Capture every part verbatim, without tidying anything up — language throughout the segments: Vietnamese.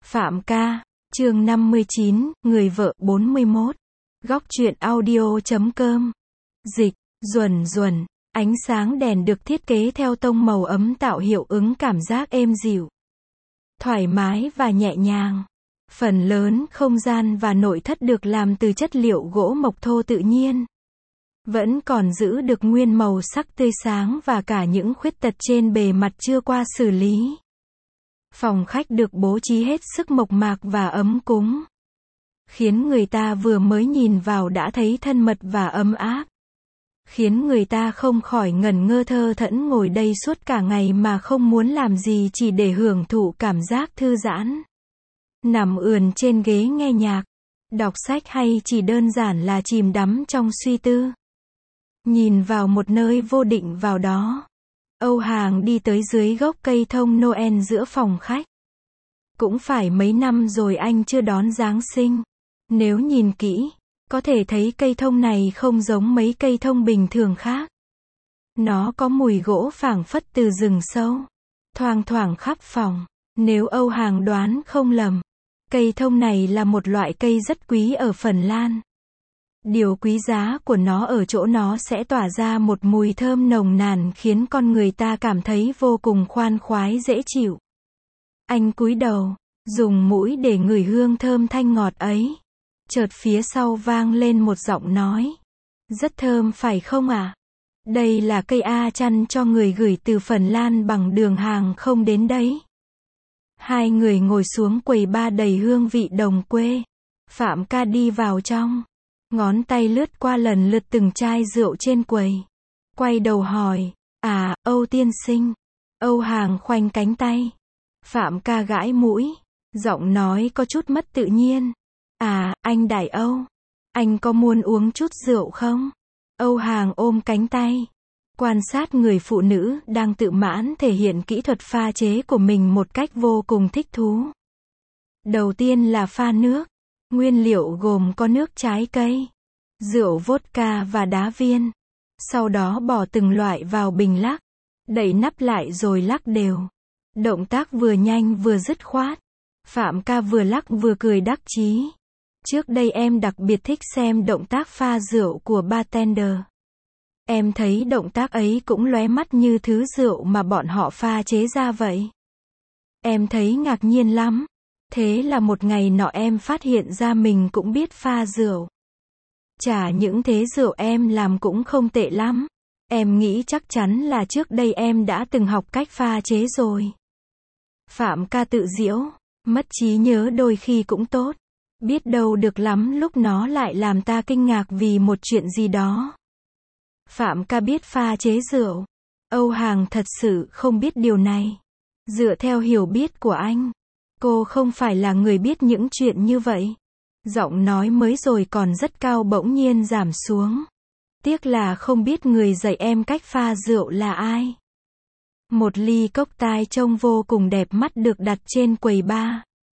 Phạm ca, chương năm mươi chín, người vợ bốn mươi mốt. Góc truyện audio chấm com. Dịch, Duẩn Duẩn, ánh sáng đèn được thiết kế theo tông màu ấm tạo hiệu ứng cảm giác êm dịu, thoải mái và nhẹ nhàng. Phần lớn không gian và nội thất được làm từ chất liệu gỗ mộc thô tự nhiên, vẫn còn giữ được nguyên màu sắc tươi sáng và cả những khuyết tật trên bề mặt chưa qua xử lý. Phòng khách được bố trí hết sức mộc mạc và ấm cúng, khiến người ta vừa mới nhìn vào đã thấy thân mật và ấm áp, khiến người ta không khỏi ngẩn ngơ thơ thẫn ngồi đây suốt cả ngày mà không muốn làm gì chỉ để hưởng thụ cảm giác thư giãn. Nằm ườn trên ghế nghe nhạc, đọc sách hay chỉ đơn giản là chìm đắm trong suy tư. Nhìn vào một nơi vô định vào đó, Âu Hàng đi tới dưới gốc cây thông Noel giữa phòng khách. Cũng phải mấy năm rồi anh chưa đón Giáng sinh. Nếu nhìn kỹ, có thể thấy cây thông này không giống mấy cây thông bình thường khác. Nó có mùi gỗ phảng phất từ rừng sâu, thoang thoảng khắp phòng. Nếu Âu Hàng đoán không lầm, cây thông này là một loại cây rất quý ở Phần Lan. Điều quý giá của nó ở chỗ nó sẽ tỏa ra một mùi thơm nồng nàn khiến con người ta cảm thấy vô cùng khoan khoái dễ chịu. Anh cúi đầu, dùng mũi để ngửi hương thơm thanh ngọt ấy. Chợt phía sau vang lên một giọng nói. Rất thơm phải không ạ? À? Đây là cây A chăn cho người gửi từ Phần Lan bằng đường hàng không đến đấy. Hai người ngồi xuống quầy bar đầy hương vị đồng quê. Phạm ca đi vào trong, ngón tay lướt qua lần lượt từng chai rượu trên quầy. Quay đầu hỏi, à, Âu tiên sinh. Âu Hàng khoanh cánh tay. Phạm ca gãi mũi, giọng nói có chút mất tự nhiên. À, anh Đại Âu, anh có muốn uống chút rượu không? Âu Hàng ôm cánh tay, quan sát người phụ nữ đang tự mãn thể hiện kỹ thuật pha chế của mình một cách vô cùng thích thú. Đầu tiên là pha nước. Nguyên liệu gồm có nước trái cây, rượu vodka và đá viên. Sau đó bỏ từng loại vào bình lắc, đậy nắp lại rồi lắc đều. Động tác vừa nhanh vừa dứt khoát. Phạm ca vừa lắc vừa cười đắc chí. Trước đây em đặc biệt thích xem động tác pha rượu của bartender. Em thấy động tác ấy cũng lóe mắt như thứ rượu mà bọn họ pha chế ra vậy. Em thấy ngạc nhiên lắm. Thế là một ngày nọ em phát hiện ra mình cũng biết pha rượu. Chả những thế rượu em làm cũng không tệ lắm. Em nghĩ chắc chắn là trước đây em đã từng học cách pha chế rồi. Phạm ca tự giễu, mất trí nhớ đôi khi cũng tốt. Biết đâu được lắm lúc nó lại làm ta kinh ngạc vì một chuyện gì đó. Phạm ca biết pha chế rượu. Âu Hàng thật sự không biết điều này. Dựa theo hiểu biết của anh, cô không phải là người biết những chuyện như vậy. Giọng nói mới rồi còn rất cao bỗng nhiên giảm xuống. Tiếc là không biết người dạy em cách pha rượu là ai. Một ly cốc tai trông vô cùng đẹp mắt được đặt trên quầy bar.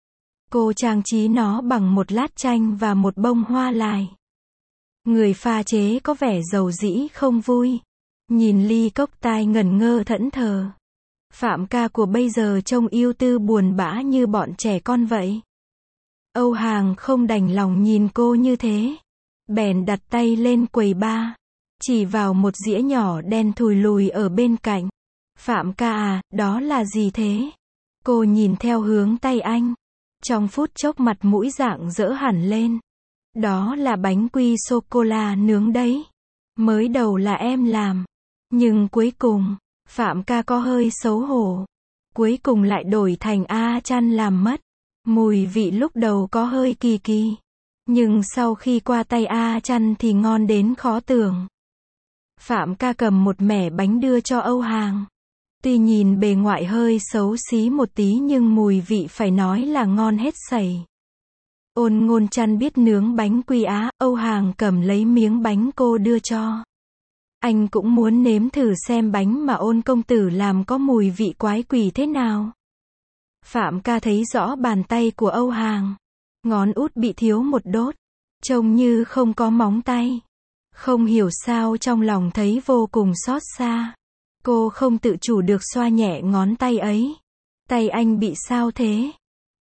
Cô trang trí nó bằng một lát chanh và một bông hoa lài. Người pha chế có vẻ dầu dĩ không vui. Nhìn ly cốc tai ngẩn ngơ thẫn thờ. Phạm ca của bây giờ trông ưu tư buồn bã như bọn trẻ con vậy. Âu Hàng không đành lòng nhìn cô như thế. Bèn đặt tay lên quầy bar, chỉ vào một dĩa nhỏ đen thùi lùi ở bên cạnh. Phạm ca à, đó là gì thế? Cô nhìn theo hướng tay anh. Trong phút chốc mặt mũi rạng rỡ hẳn lên. Đó là bánh quy sô-cô-la nướng đấy. Mới đầu là em làm. Nhưng cuối cùng, Phạm ca có hơi xấu hổ. Cuối cùng lại đổi thành A chăn làm mất. Mùi vị lúc đầu có hơi kỳ kỳ. Nhưng sau khi qua tay A chăn thì ngon đến khó tưởng. Phạm ca cầm một mẻ bánh đưa cho Âu Hàng. Tuy nhìn bề ngoại hơi xấu xí một tí nhưng mùi vị phải nói là ngon hết sảy. Ôn Ngôn Chăn biết nướng bánh quy á. Âu Hàng cầm lấy miếng bánh cô đưa cho. Anh cũng muốn nếm thử xem bánh mà Ôn công tử làm có mùi vị quái quỷ thế nào. Phạm ca thấy rõ bàn tay của Âu Hàng. Ngón út bị thiếu một đốt. Trông như không có móng tay. Không hiểu sao trong lòng thấy vô cùng xót xa. Cô không tự chủ được xoa nhẹ ngón tay ấy. Tay anh bị sao thế?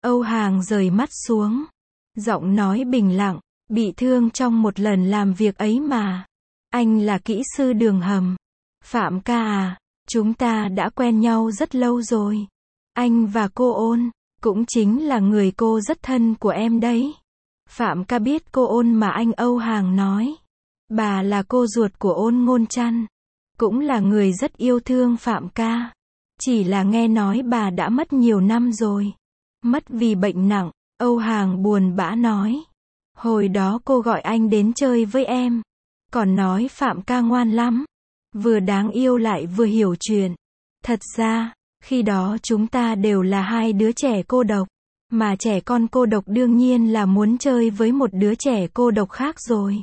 Âu Hàng rời mắt xuống. Giọng nói bình lặng, bị thương trong một lần làm việc ấy mà. Anh là kỹ sư đường hầm. Phạm ca à, chúng ta đã quen nhau rất lâu rồi. Anh và cô Ôn, cũng chính là người cô rất thân của em đấy. Phạm ca biết cô Ôn mà anh Âu Hàng nói. Bà là cô ruột của Ôn Ngôn Chăn. Cũng là người rất yêu thương Phạm ca. Chỉ là nghe nói bà đã mất nhiều năm rồi. Mất vì bệnh nặng, Âu Hàng buồn bã nói. Hồi đó cô gọi anh đến chơi với em. Còn nói Phạm ca ngoan lắm. Vừa đáng yêu lại vừa hiểu chuyện. Thật ra, khi đó chúng ta đều là hai đứa trẻ cô độc. Mà trẻ con cô độc đương nhiên là muốn chơi với một đứa trẻ cô độc khác rồi.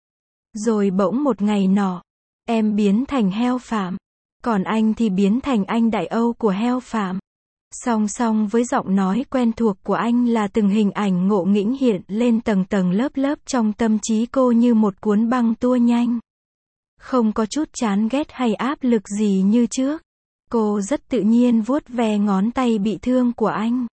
Rồi bỗng một ngày nọ, em biến thành heo Phạm. Còn anh thì biến thành anh Đại Âu của heo Phạm. Song song với giọng nói quen thuộc của anh là từng hình ảnh ngộ nghĩnh hiện lên tầng tầng lớp lớp trong tâm trí cô như một cuốn băng tua nhanh. Không có chút chán ghét hay áp lực gì như trước. Cô rất tự nhiên vuốt ve ngón tay bị thương của anh.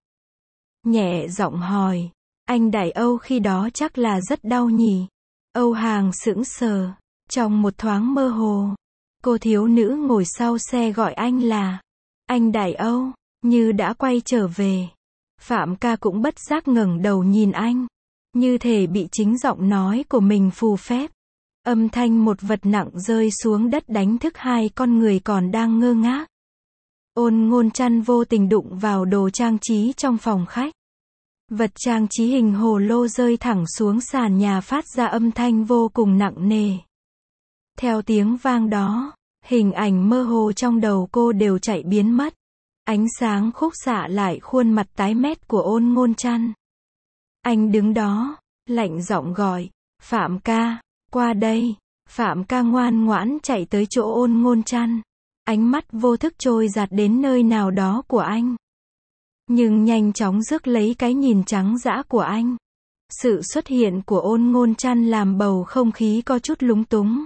Nhẹ giọng hỏi, anh Đại Âu khi đó chắc là rất đau nhỉ? Âu Hàng sững sờ, trong một thoáng mơ hồ. Cô thiếu nữ ngồi sau xe gọi anh là anh Đại Âu, như đã quay trở về. Phạm ca cũng bất giác ngẩng đầu nhìn anh, như thể bị chính giọng nói của mình phù phép. Âm thanh một vật nặng rơi xuống đất đánh thức hai con người còn đang ngơ ngác. Ôn Ngôn Chăn vô tình đụng vào đồ trang trí trong phòng khách. Vật trang trí hình hồ lô rơi thẳng xuống sàn nhà phát ra âm thanh vô cùng nặng nề. Theo tiếng vang đó, hình ảnh mơ hồ trong đầu cô đều chạy biến mất. Ánh sáng khúc xạ lại khuôn mặt tái mét của Ôn Ngôn Chăn. Anh đứng đó, lạnh giọng gọi, Phạm ca, qua đây. Phạm ca ngoan ngoãn chạy tới chỗ Ôn Ngôn Chăn. Ánh mắt vô thức trôi dạt đến nơi nào đó của anh. Nhưng nhanh chóng rước lấy cái nhìn trắng dã của anh. Sự xuất hiện của Ôn Ngôn Chăn làm bầu không khí có chút lúng túng.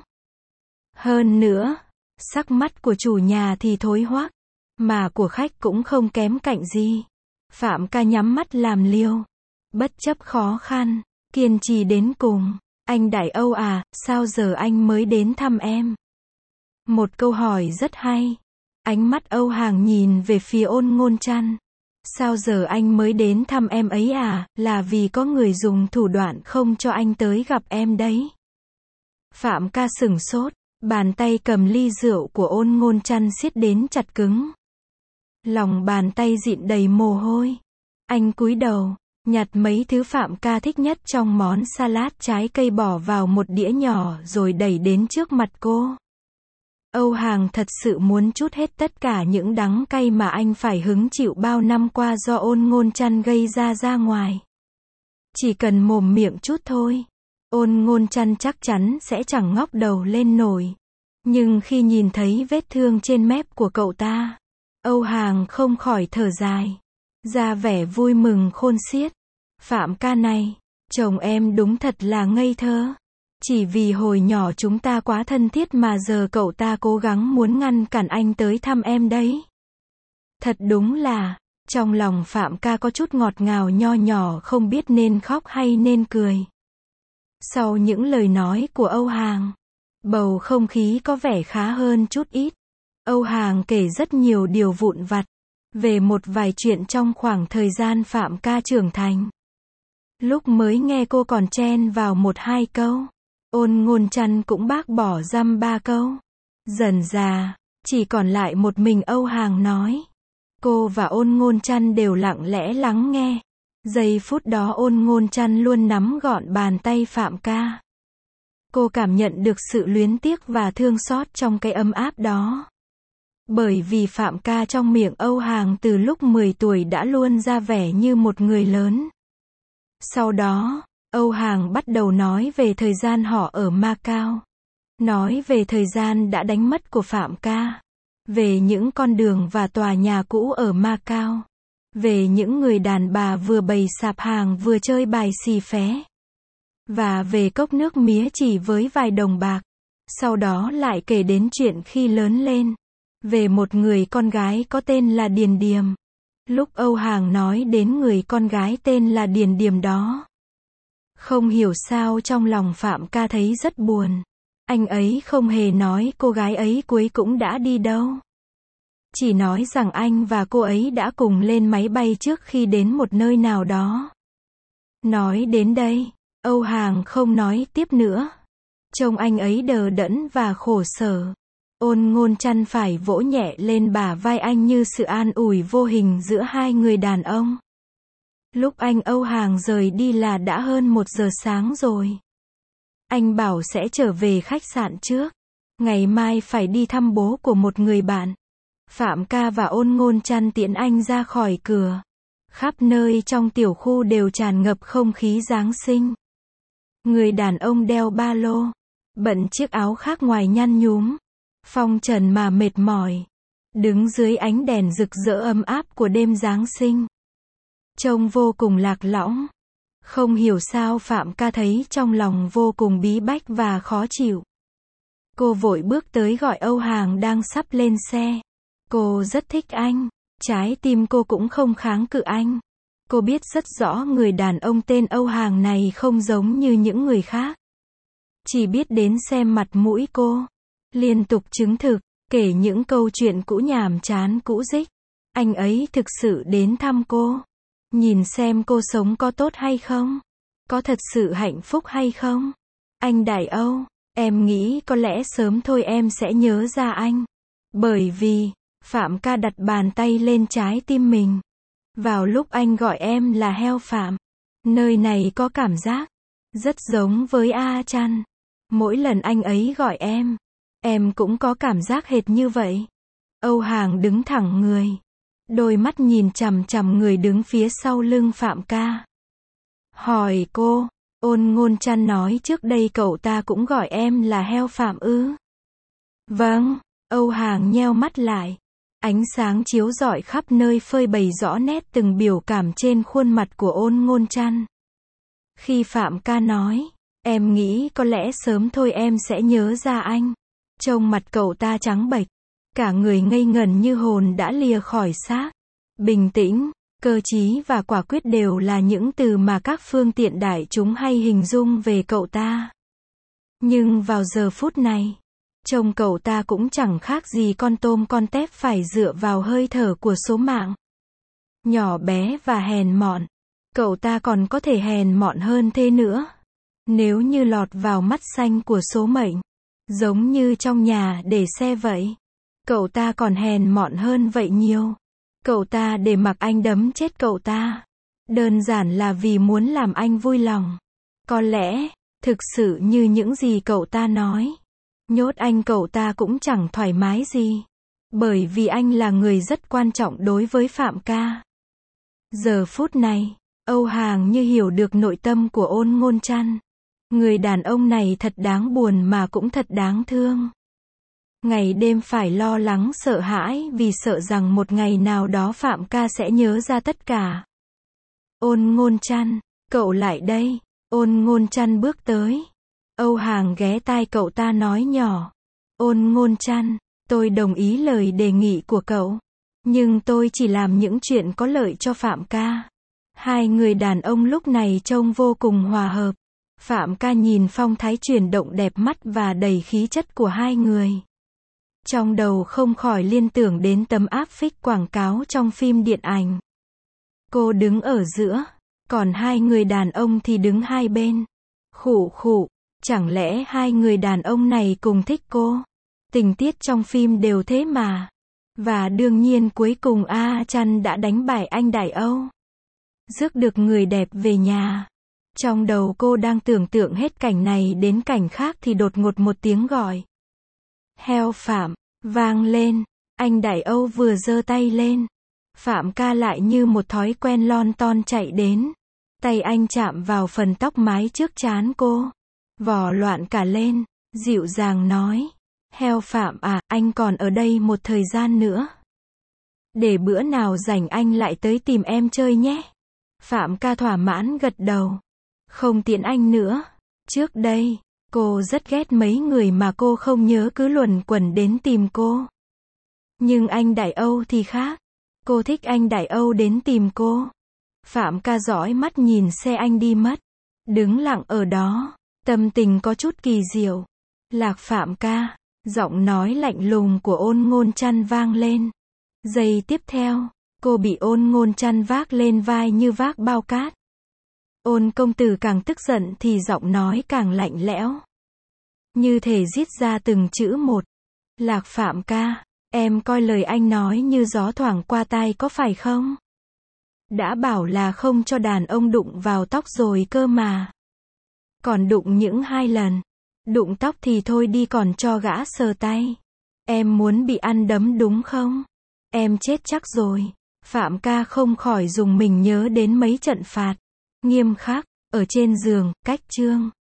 Hơn nữa, sắc mắt của chủ nhà thì thối hoắc, mà của khách cũng không kém cạnh gì. Phạm ca nhắm mắt làm liêu. Bất chấp khó khăn, kiên trì đến cùng. Anh Đại Âu à, sao giờ anh mới đến thăm em? Một câu hỏi rất hay. Ánh mắt Âu Hàng nhìn về phía Ôn Ngôn Chăn. Sao giờ anh mới đến thăm em ấy à, là vì có người dùng thủ đoạn không cho anh tới gặp em đấy. Phạm ca sửng sốt, bàn tay cầm ly rượu của Ôn Ngôn Chăn siết đến chặt cứng. Lòng bàn tay dịn đầy mồ hôi. Anh cúi đầu, nhặt mấy thứ Phạm ca thích nhất trong món salad trái cây bỏ vào một đĩa nhỏ rồi đẩy đến trước mặt cô. Âu Hàng thật sự muốn trút hết tất cả những đắng cay mà anh phải hứng chịu bao năm qua do Ôn Ngôn Chăn gây ra ra ngoài. Chỉ cần mồm miệng chút thôi, Ôn Ngôn Chăn chắc chắn sẽ chẳng ngóc đầu lên nổi. Nhưng khi nhìn thấy vết thương trên mép của cậu ta, Âu Hàng không khỏi thở dài, ra vẻ vui mừng khôn xiết. Phạm ca này, chồng em đúng thật là ngây thơ. Chỉ vì hồi nhỏ chúng ta quá thân thiết mà giờ cậu ta cố gắng muốn ngăn cản anh tới thăm em đấy. Thật đúng là, trong lòng Phạm ca có chút ngọt ngào nho nhỏ không biết nên khóc hay nên cười. Sau những lời nói của Âu Hàng, bầu không khí có vẻ khá hơn chút ít. Âu Hàng kể rất nhiều điều vụn vặt, về một vài chuyện trong khoảng thời gian Phạm ca trưởng thành. Lúc mới nghe cô còn chen vào một hai câu. Ôn Ngôn Chăn cũng bác bỏ dăm ba câu. Dần dà, chỉ còn lại một mình Âu Hàng nói. Cô và Ôn Ngôn Chăn đều lặng lẽ lắng nghe. Giây phút đó Ôn Ngôn Chăn luôn nắm gọn bàn tay Phạm ca. Cô cảm nhận được sự luyến tiếc và thương xót trong cái ấm áp đó. Bởi vì Phạm ca trong miệng Âu Hàng từ lúc mười tuổi đã luôn ra vẻ như một người lớn. Sau đó, Âu Hàng bắt đầu nói về thời gian họ ở Macau. Nói về thời gian đã đánh mất của Phạm ca. Về những con đường và tòa nhà cũ ở Macau. Về những người đàn bà vừa bày sạp hàng vừa chơi bài xì phé. Và về cốc nước mía chỉ với vài đồng bạc. Sau đó lại kể đến chuyện khi lớn lên. Về một người con gái có tên là Điền Điềm. Lúc Âu Hàng nói đến người con gái tên là Điền Điềm đó, không hiểu sao trong lòng Phạm ca thấy rất buồn. Anh ấy không hề nói cô gái ấy cuối cũng đã đi đâu. Chỉ nói rằng anh và cô ấy đã cùng lên máy bay trước khi đến một nơi nào đó. Nói đến đây, Âu Hàng không nói tiếp nữa. Trông anh ấy đờ đẫn và khổ sở. Ôn Ngôn Chăn phải vỗ nhẹ lên bả vai anh như sự an ủi vô hình giữa hai người đàn ông. Lúc anh Âu Hàng rời đi là đã hơn một giờ sáng rồi. Anh bảo sẽ trở về khách sạn trước. Ngày mai phải đi thăm bố của một người bạn. Phạm ca và Ôn Ngôn Chăn tiễn anh ra khỏi cửa. Khắp nơi trong tiểu khu đều tràn ngập không khí Giáng sinh. Người đàn ông đeo ba lô, bận chiếc áo khác ngoài nhăn nhúm, phong trần mà mệt mỏi, đứng dưới ánh đèn rực rỡ ấm áp của đêm Giáng sinh. Trông vô cùng lạc lõng. Không hiểu sao Phạm ca thấy trong lòng vô cùng bí bách và khó chịu. Cô vội bước tới gọi Âu Hàng đang sắp lên xe. Cô rất thích anh. Trái tim cô cũng không kháng cự anh. Cô biết rất rõ người đàn ông tên Âu Hàng này không giống như những người khác. Chỉ biết đến xem mặt mũi cô. Liên tục chứng thực, kể những câu chuyện cũ nhàm chán cũ dích. Anh ấy thực sự đến thăm cô. Nhìn xem cô sống có tốt hay không? Có thật sự hạnh phúc hay không? Anh Đại Âu, em nghĩ có lẽ sớm thôi em sẽ nhớ ra anh. Bởi vì, Phạm ca đặt bàn tay lên trái tim mình. Vào lúc anh gọi em là heo Phạm, nơi này có cảm giác rất giống với A Chăn. Mỗi lần anh ấy gọi em, em cũng có cảm giác hệt như vậy. Âu Hàng đứng thẳng người, đôi mắt nhìn chằm chằm người đứng phía sau lưng Phạm ca. Hỏi cô, Ôn Ngôn Chăn nói trước đây cậu ta cũng gọi em là heo Phạm ư? Vâng, Âu Hàng nheo mắt lại. Ánh sáng chiếu rọi khắp nơi phơi bày rõ nét từng biểu cảm trên khuôn mặt của Ôn Ngôn Chăn. Khi Phạm ca nói, em nghĩ có lẽ sớm thôi em sẽ nhớ ra anh. Trông mặt cậu ta trắng bệch, cả người ngây ngẩn như hồn đã lìa khỏi xác. Bình tĩnh, cơ trí và quả quyết đều là những từ mà các phương tiện đại chúng hay hình dung về cậu ta. Nhưng vào giờ phút này, trông cậu ta cũng chẳng khác gì con tôm con tép phải dựa vào hơi thở của số mạng. Nhỏ bé và hèn mọn. Cậu ta còn có thể hèn mọn hơn thế nữa. Nếu như lọt vào mắt xanh của số mệnh. Giống như trong nhà để xe vậy. Cậu ta còn hèn mọn hơn vậy nhiều. Cậu ta để mặc anh đấm chết cậu ta. Đơn giản là vì muốn làm anh vui lòng. Có lẽ, thực sự như những gì cậu ta nói. Nhốt anh cậu ta cũng chẳng thoải mái gì. Bởi vì anh là người rất quan trọng đối với Phạm ca. Giờ phút này, Âu Hàng như hiểu được nội tâm của Ôn Ngôn Chăn. Người đàn ông này thật đáng buồn mà cũng thật đáng thương. Ngày đêm phải lo lắng sợ hãi vì sợ rằng một ngày nào đó Phạm ca sẽ nhớ ra tất cả. Ôn Ngôn Chăn, cậu lại đây. Ôn Ngôn Chăn bước tới. Âu Hàng ghé tai cậu ta nói nhỏ. Ôn Ngôn Chăn, tôi đồng ý lời đề nghị của cậu. Nhưng tôi chỉ làm những chuyện có lợi cho Phạm ca. Hai người đàn ông lúc này trông vô cùng hòa hợp. Phạm ca nhìn phong thái chuyển động đẹp mắt và đầy khí chất của hai người. Trong đầu không khỏi liên tưởng đến tấm áp phích quảng cáo trong phim điện ảnh. Cô đứng ở giữa, còn hai người đàn ông thì đứng hai bên. Khụ khụ, chẳng lẽ hai người đàn ông này cùng thích cô? Tình tiết trong phim đều thế mà. Và đương nhiên cuối cùng A Chăn đã đánh bại anh Đại Âu. Rước được người đẹp về nhà. Trong đầu cô đang tưởng tượng hết cảnh này đến cảnh khác thì đột ngột một tiếng gọi. Heo Phạm, vang lên. Anh Đại Âu vừa giơ tay lên. Phạm ca lại như một thói quen lon ton chạy đến. Tay anh chạm vào phần tóc mái trước trán cô. Vò loạn cả lên, dịu dàng nói. Heo Phạm à, anh còn ở đây một thời gian nữa. Để bữa nào rảnh anh lại tới tìm em chơi nhé. Phạm ca thỏa mãn gật đầu. Không tiễn anh nữa. Trước đây, cô rất ghét mấy người mà cô không nhớ cứ luẩn quẩn đến tìm cô. Nhưng anh Đại Âu thì khác. Cô thích anh Đại Âu đến tìm cô. Phạm ca dõi mắt nhìn xe anh đi mất. Đứng lặng ở đó. Tâm tình có chút kỳ diệu. Lạc Phạm ca. Giọng nói lạnh lùng của Ôn Ngôn Chăn vang lên. Giây tiếp theo, cô bị Ôn Ngôn Chăn vác lên vai như vác bao cát. Ôn công tử càng tức giận thì giọng nói càng lạnh lẽo. Như thể rít ra từng chữ một. Lạc Phạm ca, em coi lời anh nói như gió thoảng qua tai có phải không? Đã bảo là không cho đàn ông đụng vào tóc rồi cơ mà. Còn đụng những hai lần. Đụng tóc thì thôi đi còn cho gã sờ tay. Em muốn bị ăn đấm đúng không? Em chết chắc rồi. Phạm ca không khỏi dùng mình nhớ đến mấy trận phạt nghiêm khắc, ở trên giường, cách chương.